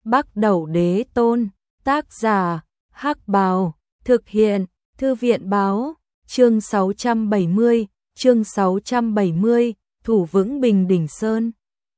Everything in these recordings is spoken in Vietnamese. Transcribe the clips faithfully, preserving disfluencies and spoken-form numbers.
Bắc Đẩu Đế Tôn, tác giả, Hắc Bào, thực hiện, Thư viện báo, chương sáu trăm bảy mươi, chương sáu trăm bảy mươi, thủ vững Bình Đỉnh Sơn.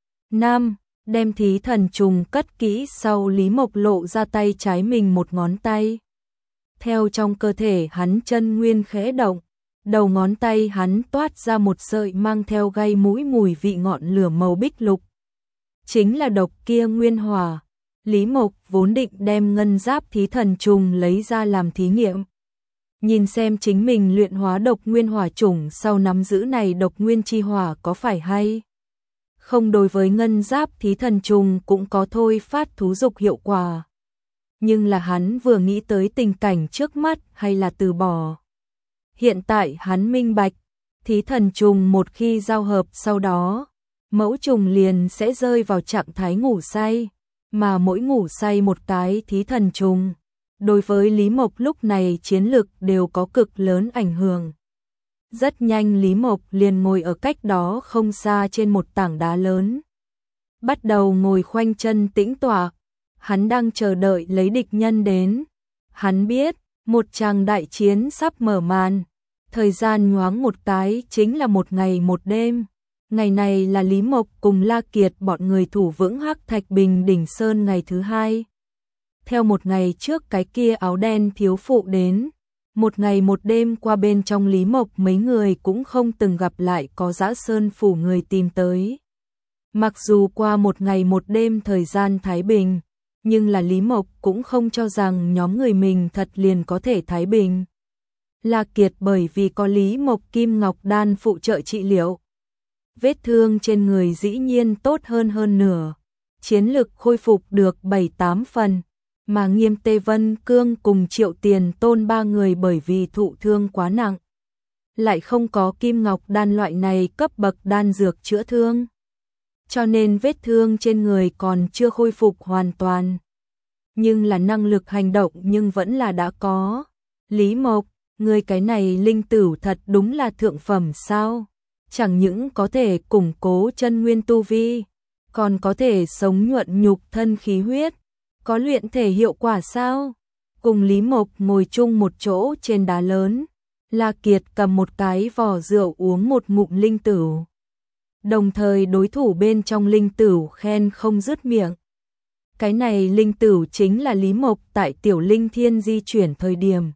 năm. Đem thí thần trùng cất kỹ sau Lý Mộc lộ ra tay trái mình một ngón tay. Theo trong cơ thể hắn chân nguyên khẽ động, đầu ngón tay hắn toát ra một sợi mang theo gai mũi mùi vị ngọn lửa màu bích lục. Chính là độc kia nguyên hỏa. Lý Mộc vốn định đem ngân giáp thí thần trùng lấy ra làm thí nghiệm. Nhìn xem chính mình luyện hóa độc nguyên hỏa chủng sau nắm giữ này độc nguyên chi hỏa có phải hay không, đối với ngân giáp thí thần trùng cũng có thôi phát thú dục hiệu quả. Nhưng là hắn vừa nghĩ tới tình cảnh trước mắt hay là từ bỏ. Hiện tại hắn minh bạch, thí thần trùng một khi giao hợp sau đó, mẫu trùng liền sẽ rơi vào trạng thái ngủ say, mà mỗi ngủ say một cái thí thần trùng, đối với Lý Mộc lúc này chiến lực đều có cực lớn ảnh hưởng. Rất nhanh Lý Mộc liền ngồi ở cách đó không xa trên một tảng đá lớn. Bắt đầu ngồi khoanh chân tĩnh tọa, hắn đang chờ đợi lấy địch nhân đến. Hắn biết, một tràng đại chiến sắp mở màn, thời gian nhoáng một cái chính là một ngày một đêm. Ngày này là Lý Mộc cùng La Kiệt bọn người thủ vững Hắc Thạch Bình Đỉnh Sơn ngày thứ hai. Theo một ngày trước cái kia áo đen thiếu phụ đến, một ngày một đêm qua bên trong Lý Mộc mấy người cũng không từng gặp lại có Dã Sơn phủ người tìm tới. Mặc dù qua một ngày một đêm thời gian thái bình, nhưng là Lý Mộc cũng không cho rằng nhóm người mình thật liền có thể thái bình. La Kiệt bởi vì có Lý Mộc Kim Ngọc Đan phụ trợ trị liệu, vết thương trên người dĩ nhiên tốt hơn hơn nửa, chiến lực khôi phục được bảy tám phần, mà Nghiêm Tê Vân Cương cùng Triệu Tiền Tôn ba người bởi vì thụ thương quá nặng, lại không có Kim Ngọc Đan loại này cấp bậc đan dược chữa thương, cho nên vết thương trên người còn chưa khôi phục hoàn toàn. Nhưng là năng lực hành động nhưng vẫn là đã có. Lý Mộc, người cái này linh tửu thật đúng là thượng phẩm sao? Chẳng những có thể củng cố chân nguyên tu vi, còn có thể sống nhuận nhục thân khí huyết, có luyện thể hiệu quả sao? Cùng Lý Mộc ngồi chung một chỗ trên đá lớn, La Kiệt cầm một cái vò rượu uống một ngụm linh tửu. Đồng thời đối thủ bên trong linh tửu khen không dứt miệng. Cái này linh tửu chính là Lý Mộc tại Tiểu Linh Thiên di chuyển thời điểm.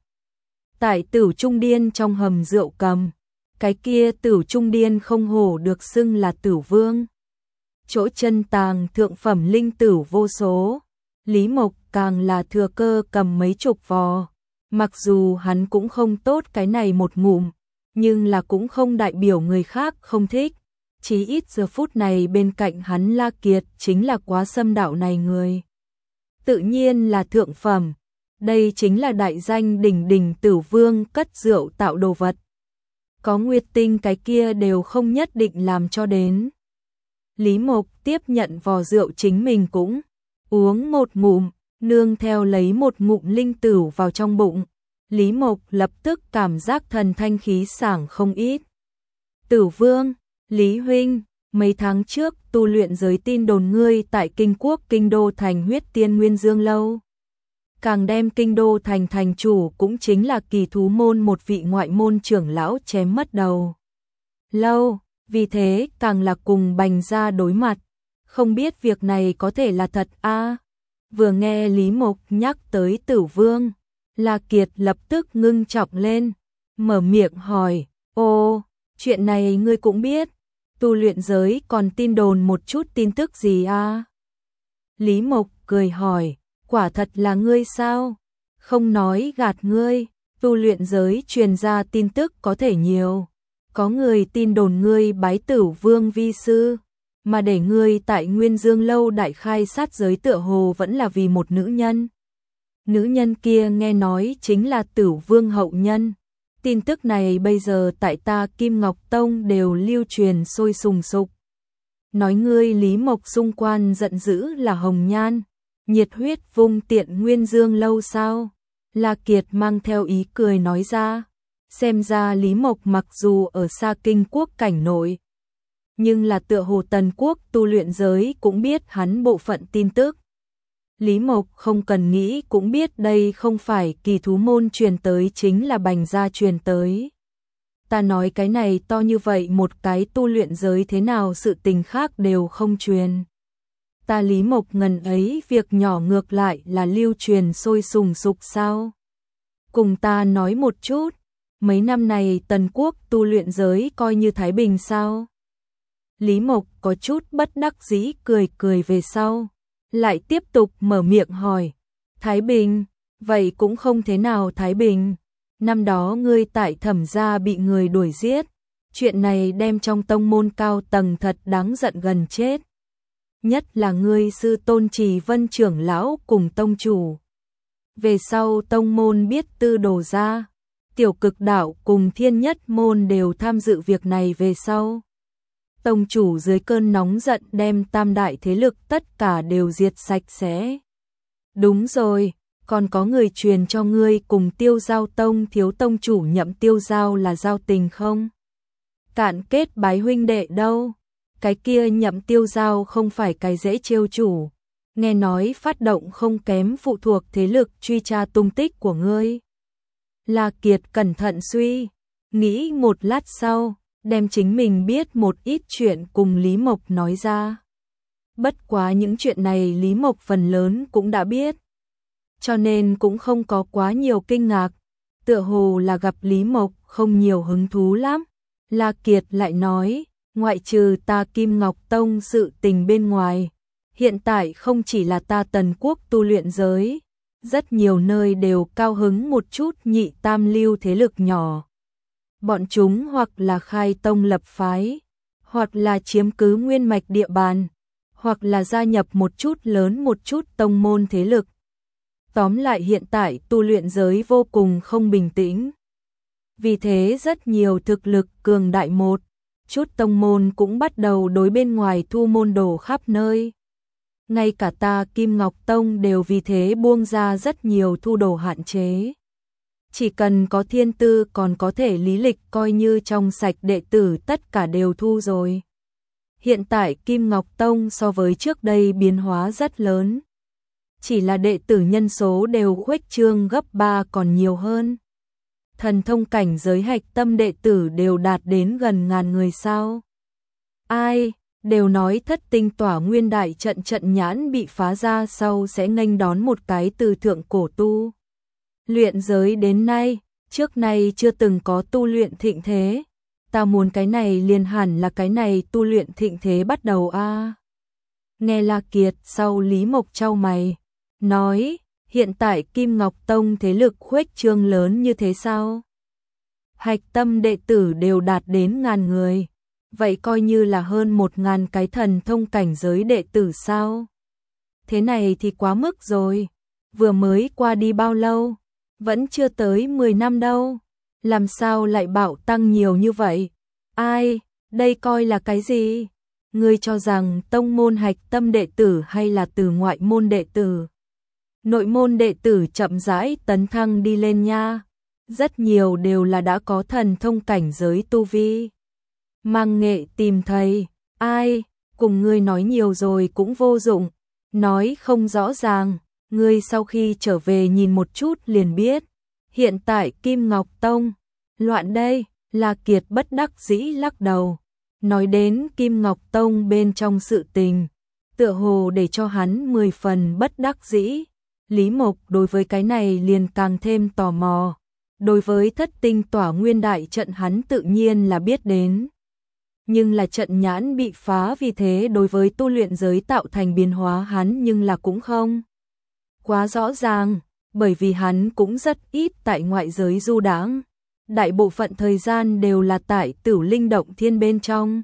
Tại Tửu Trung Điên trong hầm rượu cầm. Cái kia Tửu Trung Điên không hổ được xưng là Tửu Vương. Chỗ chân tàng thượng phẩm linh tửu vô số. Lý Mộc càng là thừa cơ cầm mấy chục vò. Mặc dù hắn cũng không tốt cái này một ngụm, nhưng là cũng không đại biểu người khác không thích. Chí ít giờ phút này bên cạnh hắn La Kiệt chính là quá xâm đạo này người. Tự nhiên là thượng phẩm. Đây chính là đại danh đỉnh đỉnh Tửu Vương cất rượu tạo đồ vật. Có nguyệt tinh cái kia đều không nhất định làm cho đến. Lý Mộc tiếp nhận vò rượu chính mình cũng uống một ngụm, nương theo lấy một ngụm linh tửu vào trong bụng. Lý Mộc lập tức cảm giác thần thanh khí sảng không ít. Tửu Vương, Lý Huynh, mấy tháng trước tu luyện giới tin đồn ngươi tại Kinh Quốc Kinh Đô thành huyết tiên Nguyên Dương Lâu. Càng đem Kinh Đô thành thành chủ cũng chính là Kỳ Thú Môn một vị ngoại môn trưởng lão chém mất đầu. Lâu, vì thế càng là cùng Bành gia đối mặt. Không biết việc này có thể là thật a à? Vừa nghe Lý Mộc nhắc tới Tửu Vương, La Kiệt lập tức ngưng trọng lên, mở miệng hỏi, ô, chuyện này ngươi cũng biết, tu luyện giới còn tin đồn một chút tin tức gì a à? Lý Mộc cười hỏi, quả thật là ngươi sao? Không nói gạt ngươi, tu luyện giới truyền ra tin tức có thể nhiều. Có người tin đồn ngươi bái Tửu Vương vi sư, mà để ngươi tại Nguyên Dương Lâu đại khai sát giới tựa hồ vẫn là vì một nữ nhân. Nữ nhân kia nghe nói chính là Tửu Vương hậu nhân. Tin tức này bây giờ tại ta Kim Ngọc Tông đều lưu truyền sôi sùng sục. Nói ngươi Lý Mộc xung quan giận dữ là hồng nhan, nhiệt huyết vung tiện Nguyên Dương Lâu sao? La Kiệt mang theo ý cười nói ra. Xem ra Lý Mộc mặc dù ở xa Kinh Quốc cảnh nội, nhưng là tựa hồ Tần Quốc tu luyện giới cũng biết hắn bộ phận tin tức. Lý Mộc không cần nghĩ cũng biết đây không phải kỳ thú môn truyền tới, chính là Bành gia truyền tới. Ta nói cái này to như vậy một cái tu luyện giới thế nào sự tình khác đều không truyền. Ta Lý Mộc ngần ấy việc nhỏ ngược lại là lưu truyền sôi sùng sục sao? Cùng ta nói một chút, mấy năm này Tần Quốc tu luyện giới coi như Thái Bình sao? Lý Mộc có chút bất đắc dĩ cười cười về sau, lại tiếp tục mở miệng hỏi, Thái Bình, vậy cũng không thế nào Thái Bình, năm đó ngươi tại Thẩm gia bị người đuổi giết, chuyện này đem trong tông môn cao tầng thật đáng giận gần chết. Nhất là ngươi sư tôn Trì Vân trưởng lão cùng tông chủ. Về sau tông môn biết tư đồ ra, tiểu cực đạo cùng thiên nhất môn đều tham dự việc này về sau. Tông chủ dưới cơn nóng giận đem tam đại thế lực tất cả đều diệt sạch sẽ. Đúng rồi, còn có người truyền cho ngươi cùng Tiêu Giao tông thiếu tông chủ Nhậm Tiêu Giao là giao tình không? Cạn kết bái huynh đệ đâu? Cái kia Nhậm Tiêu Giao không phải cái dễ trêu chủ. Nghe nói phát động không kém phụ thuộc thế lực truy tra tung tích của ngươi. La Kiệt cẩn thận suy, nghĩ một lát sau, đem chính mình biết một ít chuyện cùng Lý Mộc nói ra. Bất quá những chuyện này Lý Mộc phần lớn cũng đã biết, cho nên cũng không có quá nhiều kinh ngạc, tựa hồ là gặp Lý Mộc không nhiều hứng thú lắm. La Kiệt lại nói, ngoại trừ ta Kim Ngọc Tông sự tình bên ngoài, hiện tại không chỉ là ta Tần Quốc tu luyện giới, rất nhiều nơi đều cao hứng một chút nhị tam lưu thế lực nhỏ. Bọn chúng hoặc là khai tông lập phái, hoặc là chiếm cứ nguyên mạch địa bàn, hoặc là gia nhập một chút lớn một chút tông môn thế lực. Tóm lại hiện tại tu luyện giới vô cùng không bình tĩnh. Vì thế rất nhiều thực lực cường đại một chút tông môn cũng bắt đầu đối bên ngoài thu môn đồ khắp nơi. Ngay cả ta Kim Ngọc Tông đều vì thế buông ra rất nhiều thu đồ hạn chế. Chỉ cần có thiên tư còn có thể lý lịch coi như trong sạch đệ tử tất cả đều thu rồi. Hiện tại Kim Ngọc Tông so với trước đây biến hóa rất lớn. Chỉ là đệ tử nhân số đều khuếch trương gấp ba còn nhiều hơn. Thần thông cảnh giới hạch tâm đệ tử đều đạt đến gần ngàn người sao. Ai, đều nói thất tinh tỏa nguyên đại trận trận nhãn bị phá ra sau sẽ nghênh đón một cái từ thượng cổ tu. Luyện giới đến nay, trước nay chưa từng có tu luyện thịnh thế. Ta muốn cái này liền hẳn là cái này tu luyện thịnh thế bắt đầu a. À. Nghe La Kiệt sau Lý Mộc chau mày, nói, hiện tại Kim Ngọc Tông thế lực khuếch trương lớn như thế sao? Hạch tâm đệ tử đều đạt đến ngàn người, vậy coi như là hơn một ngàn cái thần thông cảnh giới đệ tử sao? Thế này thì quá mức rồi, vừa mới qua đi bao lâu, vẫn chưa tới mười năm đâu, làm sao lại bạo tăng nhiều như vậy? Ai, đây coi là cái gì? Ngươi cho rằng tông môn hạch tâm đệ tử hay là từ ngoại môn đệ tử? Nội môn đệ tử chậm rãi tấn thăng đi lên nha, rất nhiều đều là đã có thần thông cảnh giới tu vi. Mang nghệ tìm thầy, ai, cùng ngươi nói nhiều rồi cũng vô dụng, nói không rõ ràng, ngươi sau khi trở về nhìn một chút liền biết. Hiện tại Kim Ngọc Tông, loạn đây, La Kiệt bất đắc dĩ lắc đầu, nói đến Kim Ngọc Tông bên trong sự tình, tựa hồ để cho hắn mười phần bất đắc dĩ. Lý Mộc đối với cái này liền càng thêm tò mò, đối với thất tinh tỏa nguyên đại trận hắn tự nhiên là biết đến. Nhưng là trận nhãn bị phá vì thế đối với tu luyện giới tạo thành biến hóa hắn nhưng là cũng không quá rõ ràng, bởi vì hắn cũng rất ít tại ngoại giới du đãng, đại bộ phận thời gian đều là tại Tử Linh Động Thiên bên trong.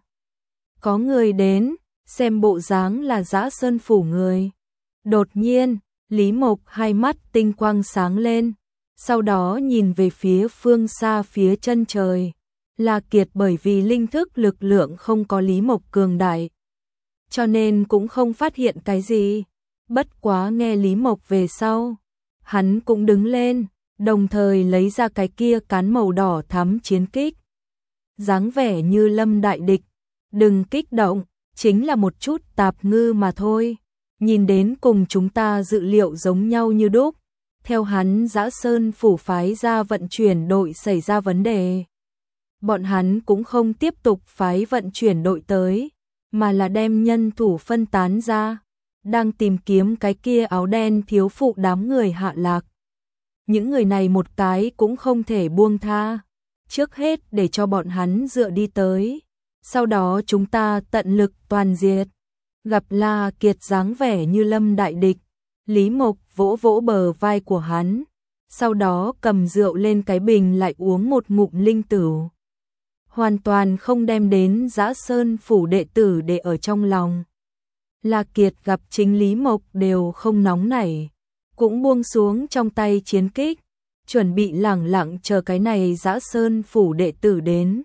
Có người đến, xem bộ dáng là Dã Sơn phủ người. Đột nhiên, Lý Mộc hai mắt tinh quang sáng lên, sau đó nhìn về phía phương xa phía chân trời. La Kiệt bởi vì linh thức lực lượng không có Lý Mộc cường đại, cho nên cũng không phát hiện cái gì. Bất quá nghe Lý Mộc về sau, hắn cũng đứng lên, đồng thời lấy ra cái kia cán màu đỏ thắm chiến kích. Dáng vẻ như lâm đại địch, đừng kích động, chính là một chút tạp ngư mà thôi. nhìn đến cùng chúng ta dự liệu giống nhau như đúc. Theo hắn Dã Sơn phủ phái ra vận chuyển đội xảy ra vấn đề. Bọn hắn cũng không tiếp tục phái vận chuyển đội tới, mà là đem nhân thủ phân tán ra, đang tìm kiếm cái kia áo đen thiếu phụ đám người hạ lạc. Những người này một cái cũng không thể buông tha, trước hết để cho bọn hắn dựa đi tới, sau đó chúng ta tận lực toàn diệt. Gặp La Kiệt dáng vẻ như lâm đại địch, Lý Mộc vỗ vỗ bờ vai của hắn, sau đó cầm rượu lên cái bình lại uống một ngụm linh tửu. Hoàn toàn không đem đến Dã Sơn phủ đệ tử để ở trong lòng. La Kiệt gặp chính Lý Mộc đều không nóng nảy, cũng buông xuống trong tay chiến kích, chuẩn bị lẳng lặng chờ cái này Dã Sơn phủ đệ tử đến.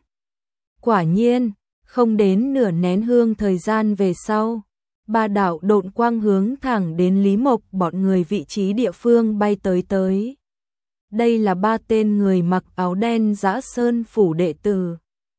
Quả nhiên, không đến nửa nén hương thời gian về sau, ba đạo độn quang hướng thẳng đến Lý Mộc bọn người vị trí địa phương bay tới tới. Đây là ba tên người mặc áo đen Dã Sơn phủ đệ tử.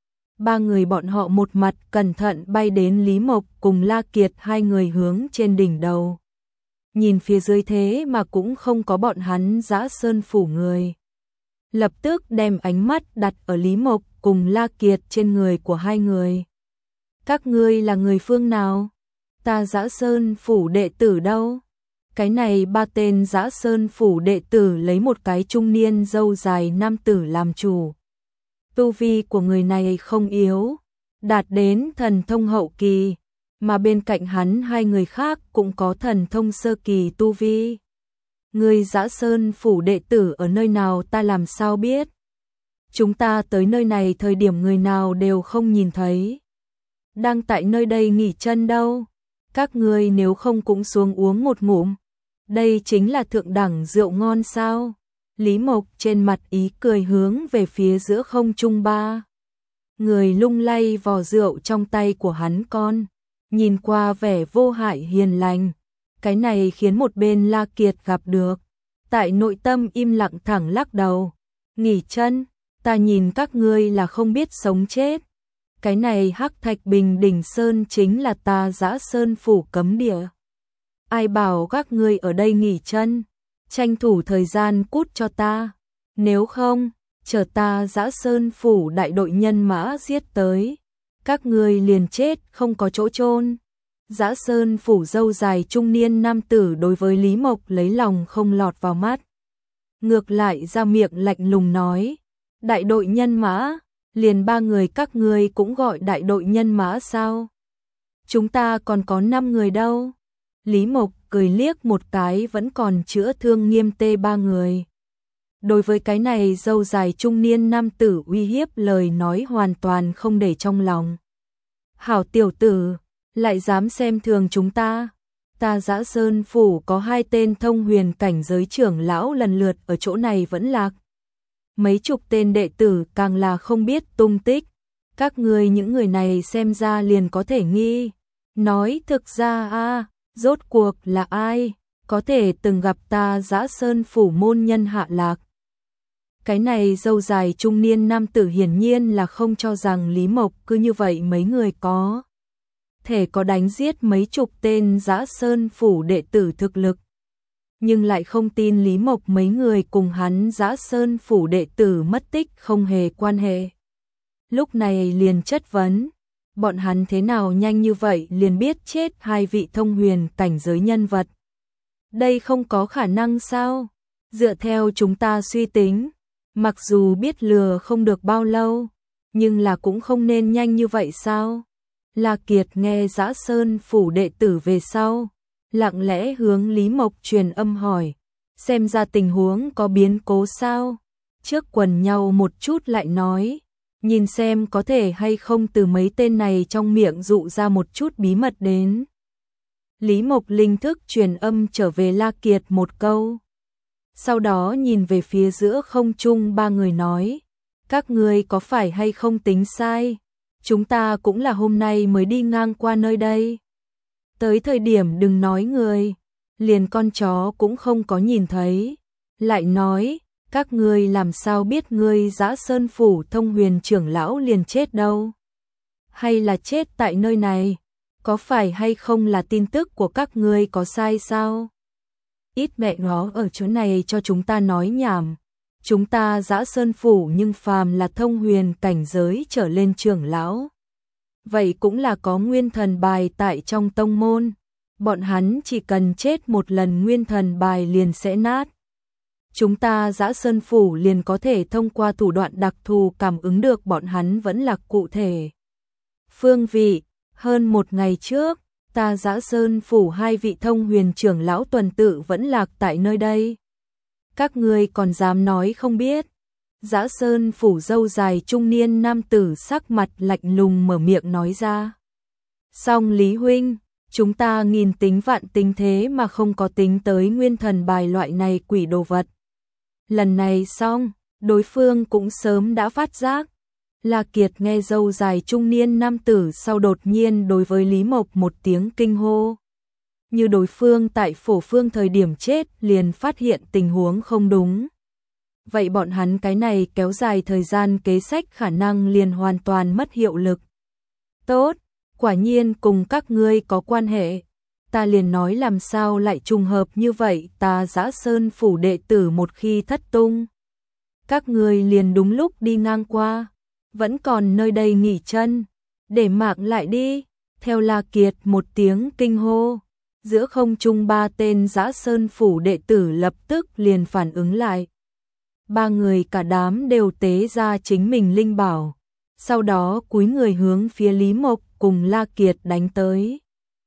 Ba người bọn họ một mặt cẩn thận bay đến Lý Mộc cùng La Kiệt hai người hướng trên đỉnh đầu. Nhìn phía dưới thế mà cũng không có bọn hắn Dã Sơn phủ người. Lập tức đem ánh mắt đặt ở Lý Mộc cùng La Kiệt trên người của hai người. Các ngươi là người phương nào? Ta Dã Sơn phủ đệ tử đâu? Cái này ba tên Dã Sơn phủ đệ tử lấy một cái trung niên râu dài nam tử làm chủ. Tu vi của người này không yếu, đạt đến thần thông hậu kỳ, mà bên cạnh hắn hai người khác cũng có thần thông sơ kỳ tu vi. Người Dã Sơn phủ đệ tử ở nơi nào ta làm sao biết? Chúng ta tới nơi này thời điểm người nào đều không nhìn thấy. Đang tại nơi đây nghỉ chân đâu? Các ngươi nếu không cũng xuống uống một ngụm. Đây chính là thượng đẳng rượu ngon sao? Lý Mộc trên mặt ý cười hướng về phía giữa không trung ba. Người lung lay vò rượu trong tay của hắn con, nhìn qua vẻ vô hại hiền lành. Cái này khiến một bên La Kiệt gặp được, tại nội tâm im lặng thẳng lắc đầu. Nghỉ chân, ta nhìn các ngươi là không biết sống chết. Cái này Hắc Thạch Bình Đỉnh Sơn chính là ta Dã Sơn phủ cấm địa. Ai bảo các ngươi ở đây nghỉ chân? Tranh thủ thời gian cút cho ta, nếu không, chờ ta Dã Sơn phủ đại đội nhân mã giết tới, các ngươi liền chết không có chỗ chôn. Dã Sơn phủ râu dài trung niên nam tử đối với Lý Mộc lấy lòng không lọt vào mắt. Ngược lại ra miệng lạnh lùng nói, đại đội nhân mã, liền ba người các ngươi cũng gọi đại đội nhân mã sao? Chúng ta còn có năm người đâu. Lý Mộc cười liếc một cái vẫn còn chữa thương nghiêm tê ba người. Đối với cái này râu dài trung niên nam tử uy hiếp lời nói hoàn toàn không để trong lòng. Hảo tiểu tử, lại dám xem thường chúng ta. Ta Dã Sơn phủ có hai tên thông huyền cảnh giới trưởng lão lần lượt ở chỗ này vẫn lạc. Mấy chục tên đệ tử càng là không biết tung tích. Các ngươi những người này xem ra liền có thể nghi. Nói thực ra a rốt cuộc là ai, có thể từng gặp ta Dã Sơn phủ môn nhân hạ lạc. Cái này râu dài trung niên nam tử hiển nhiên là không cho rằng Lý Mộc cứ như vậy mấy người có thể có đánh giết mấy chục tên Dã Sơn phủ đệ tử thực lực. Nhưng lại không tin Lý Mộc mấy người cùng hắn Dã Sơn phủ đệ tử mất tích không hề quan hệ. Lúc này liền chất vấn, bọn hắn thế nào nhanh như vậy liền biết chết hai vị thông huyền cảnh giới nhân vật. Đây không có khả năng sao? Dựa theo chúng ta suy tính, mặc dù biết lừa không được bao lâu, nhưng là cũng không nên nhanh như vậy sao? La Kiệt nghe Dã Sơn phủ đệ tử về sau, lặng lẽ hướng Lý Mộc truyền âm hỏi, xem ra tình huống có biến cố sao? Trước quần nhau một chút lại nói, nhìn xem có thể hay không từ mấy tên này trong miệng dụ ra một chút bí mật đến. Lý Mộc linh thức truyền âm trở về La Kiệt một câu. Sau đó nhìn về phía giữa không trung ba người nói, các ngươi có phải hay không tính sai? Chúng ta cũng là hôm nay mới đi ngang qua nơi đây. Tới thời điểm đừng nói người, liền con chó cũng không có nhìn thấy. Lại nói, các ngươi làm sao biết ngươi Dã Sơn phủ thông huyền trưởng lão liền chết đâu? Hay là chết tại nơi này? có phải hay không là tin tức của các ngươi có sai sao? Ít mẹ nó ở chỗ này cho chúng ta nói nhảm. Chúng ta Dã Sơn Phủ nhưng phàm là thông huyền cảnh giới trở lên trưởng lão. Vậy cũng là có nguyên thần bài tại trong tông môn. Bọn hắn chỉ cần chết một lần nguyên thần bài liền sẽ nát. Chúng ta Dã Sơn Phủ liền có thể thông qua thủ đoạn đặc thù cảm ứng được bọn hắn vẫn là cụ thể phương vị. Hơn một ngày trước, ta Dã Sơn Phủ hai vị thông huyền trưởng lão tuần tự vẫn lạc tại nơi đây. Các ngươi còn dám nói không biết? Dã Sơn Phủ râu dài trung niên nam tử sắc mặt lạnh lùng mở miệng nói ra. Song Lý huynh, chúng ta nghìn tính vạn tính thế mà không có tính tới nguyên thần bài loại này quỷ đồ vật. Lần này xong, đối phương cũng sớm đã phát giác. La Kiệt nghe râu dài trung niên nam tử sau đột nhiên đối với Lý Mộc một tiếng kinh hô. Như đối phương tại Phổ Phương thời điểm chết liền phát hiện tình huống không đúng. Vậy bọn hắn cái này kéo dài thời gian kế sách khả năng liền hoàn toàn mất hiệu lực. Tốt, quả nhiên cùng các ngươi có quan hệ. Ta liền nói làm sao lại trùng hợp như vậy, ta Dã Sơn Phủ đệ tử một khi thất tung. Các ngươi liền đúng lúc đi ngang qua, vẫn còn nơi đây nghỉ chân, để mạng lại đi. Theo La Kiệt một tiếng kinh hô, giữa không trung ba tên Dã Sơn Phủ đệ tử lập tức liền phản ứng lại. Ba người cả đám đều tế ra chính mình linh bảo, sau đó cúi người hướng phía Lý Mộc cùng La Kiệt đánh tới.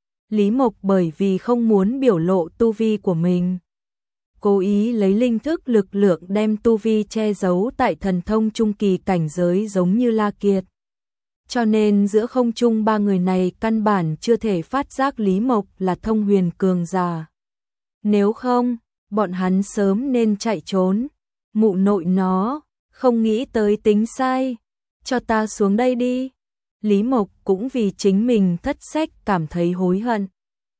Lý Mộc bởi vì không muốn biểu lộ tu vi của mình, cố ý lấy linh thức lực lượng đem tu vi che giấu tại thần thông trung kỳ cảnh giới giống như La Kiệt. Cho nên giữa không trung ba người này căn bản chưa thể phát giác Lý Mộc là thông huyền cường giả. Nếu không, bọn hắn sớm nên chạy trốn. Mụ nội nó, không nghĩ tới tính sai, cho ta xuống đây đi. Lý Mộc cũng vì chính mình thất sách cảm thấy hối hận.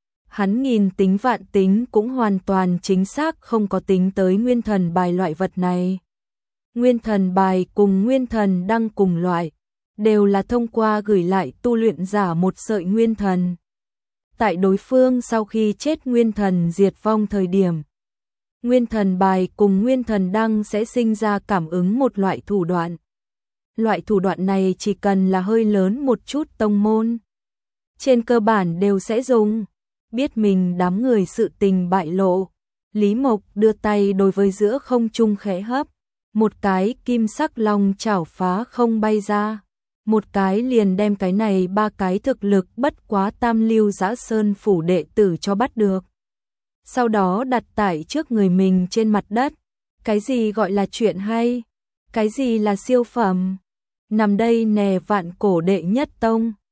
Hắn nghìn tính vạn tính cũng hoàn toàn chính xác không có tính tới nguyên thần bài loại vật này. Nguyên thần bài cùng nguyên thần đăng cùng loại, đều là thông qua gửi lại tu luyện giả một sợi nguyên thần. Tại đối phương sau khi chết nguyên thần diệt vong thời điểm, nguyên thần bài cùng nguyên thần đăng sẽ sinh ra cảm ứng một loại thủ đoạn. Loại thủ đoạn này chỉ cần là hơi lớn một chút tông môn, trên cơ bản đều sẽ dùng. Biết mình đám người sự tình bại lộ, Lý Mộc đưa tay đối với giữa không trung khẽ hấp, một cái kim sắc long chảo phá không bay ra, một cái liền đem cái này ba cái thực lực bất quá tam lưu Dã Sơn Phủ đệ tử cho bắt được. Sau đó đặt tại trước người mình trên mặt đất. Cái gì gọi là chuyện hay? Cái gì là siêu phẩm? Nằm đây nè vạn cổ đệ nhất tông.